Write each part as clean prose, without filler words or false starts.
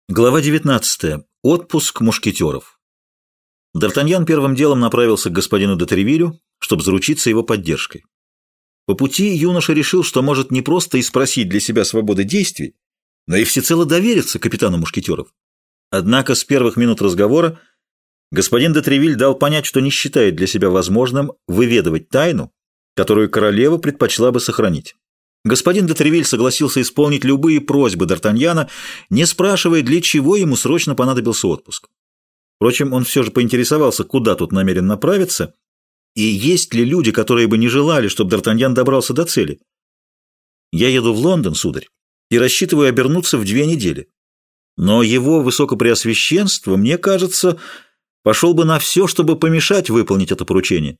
Глава 19. Отпуск мушкетеров. Д'Артаньян первым делом направился к господину де Тревилю, чтобы заручиться его поддержкой. По пути юноша решил, что может не просто и спросить для себя свободы действий, но и всецело довериться капитану мушкетеров. Однако с первых минут разговора господин де Тревиль дал понять, что не считает для себя возможным выведывать тайну, которую королева предпочла бы сохранить. Господин де Тревиль согласился исполнить любые просьбы Д'Артаньяна, не спрашивая, для чего ему срочно понадобился отпуск. Впрочем, он все же поинтересовался, куда тут намерен направиться, и есть ли люди, которые бы не желали, чтобы Д'Артаньян добрался до цели. «Я еду в Лондон, сударь, и рассчитываю обернуться в 2 недели. Но его высокопреосвященство, мне кажется, пошел бы на все, чтобы помешать выполнить это поручение».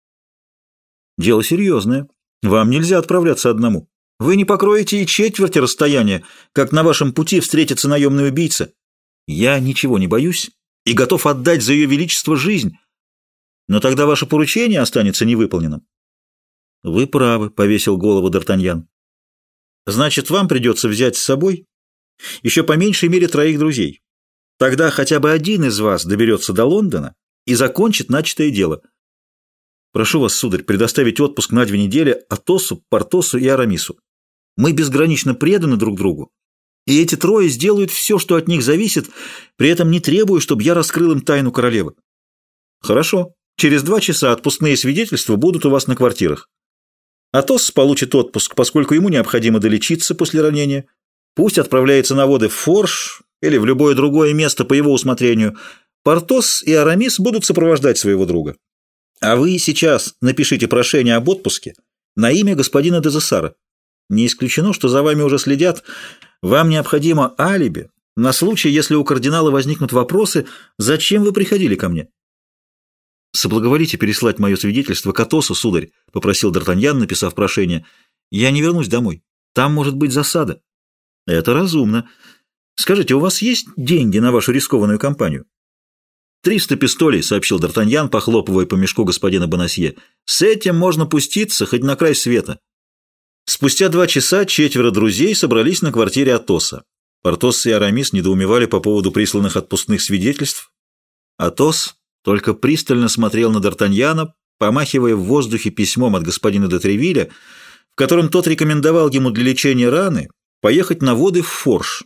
«Дело серьезное. Вам нельзя отправляться одному. Вы не покроете и четверти расстояния, как на вашем пути встретится наемный убийца. Я ничего не боюсь и готов отдать за ее величество жизнь. Но тогда ваше поручение останется невыполненным». «Вы правы», — повесил голову Д'Артаньян. «Значит, вам придется взять с собой еще по меньшей мере 3 друзей. Тогда хотя бы один из вас доберется до Лондона и закончит начатое дело. Прошу вас, сударь, предоставить отпуск на 2 недели Атосу, Портосу и Арамису. Мы безгранично преданы друг другу, и эти 3 сделают все, что от них зависит, при этом не требуя, чтобы я раскрыл им тайну королевы». «Хорошо. Через 2 часа отпускные свидетельства будут у вас на квартирах. Атос получит отпуск, поскольку ему необходимо долечиться после ранения. Пусть отправляется на воды в Форш или в любое другое место по его усмотрению. Портос и Арамис будут сопровождать своего друга. А вы сейчас напишите прошение об отпуске на имя господина де Зессара. Не исключено, что за вами уже следят. Вам необходимо алиби на случай, если у кардинала возникнут вопросы, зачем вы приходили ко мне». «Соблаговолите переслать мое свидетельство к Атосу, сударь», — попросил Д'Артаньян, написав прошение. «Я не вернусь домой. Там может быть засада». «Это разумно. Скажите, у вас есть деньги на вашу рискованную кампанию?» 300 пистолей», — сообщил Д'Артаньян, похлопывая по мешку господина Бонасье. «С этим можно пуститься хоть на край света». Спустя 2 часа 4 друзей собрались на квартире Атоса. Портос и Арамис недоумевали по поводу присланных отпускных свидетельств. Атос только пристально смотрел на Д'Артаньяна, помахивая в воздухе письмом от господина де Тревиля, в котором тот рекомендовал ему для лечения раны поехать на воды в Форш.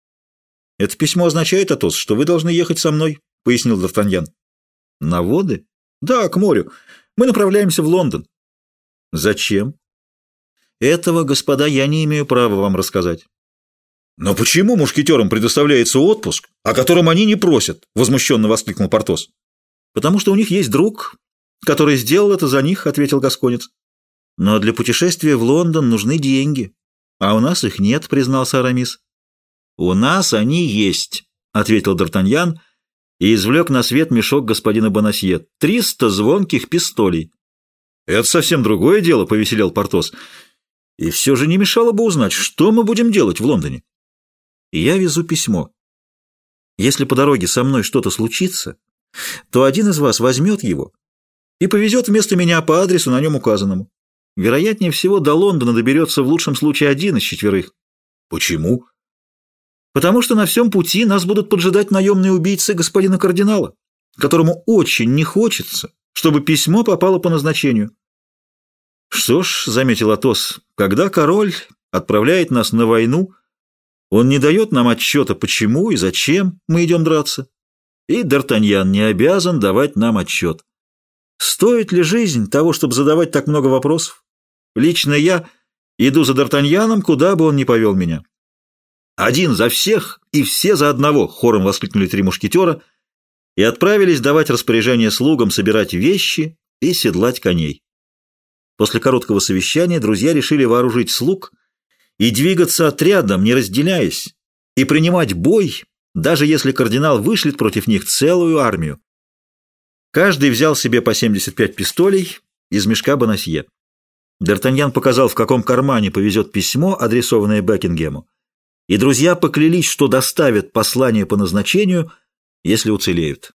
«Это письмо означает, Атос, что вы должны ехать со мной», — пояснил Д'Артаньян. «На воды?» «Да, к морю. Мы направляемся в Лондон». «Зачем?» «Этого, господа, я не имею права вам рассказать». «Но почему мушкетерам предоставляется отпуск, о котором они не просят?» — возмущенно воскликнул Портос. «Потому что у них есть друг, который сделал это за них», — ответил гасконец. «Но для путешествия в Лондон нужны деньги, а у нас их нет», — признался Арамис. «У нас они есть», — ответил Д'Артаньян и извлек на свет мешок господина Бонасье. 300 звонких пистолей. «Это совсем другое дело», — повеселел Портос. «И все же не мешало бы узнать, что мы будем делать в Лондоне». «Я везу письмо. Если по дороге со мной что-то случится, то один из вас возьмет его и повезет вместо меня по адресу, на нем указанному. Вероятнее всего, до Лондона доберется в лучшем случае 1 из 4. «Почему?» «Потому что на всем пути нас будут поджидать наемные убийцы господина кардинала, которому очень не хочется, чтобы письмо попало по назначению». «Что ж», — заметил Атос, — «когда король отправляет нас на войну, он не дает нам отчета, почему и зачем мы идем драться, и Д'Артаньян не обязан давать нам отчет. Стоит ли жизнь того, чтобы задавать так много вопросов? Лично я иду за Д'Артаньяном, куда бы он ни повел меня». «Один за всех и все за одного!» — хором воскликнули 3 мушкетера и отправились давать распоряжение слугам собирать вещи и седлать коней. После короткого совещания друзья решили вооружить слуг и двигаться отрядом, не разделяясь, и принимать бой, даже если кардинал вышлет против них целую армию. Каждый взял себе по 75 пистолей из мешка Бонасье. Д'Артаньян показал, в каком кармане повезет письмо, адресованное Бекингему, и друзья поклялись, что доставят послание по назначению, если уцелеют.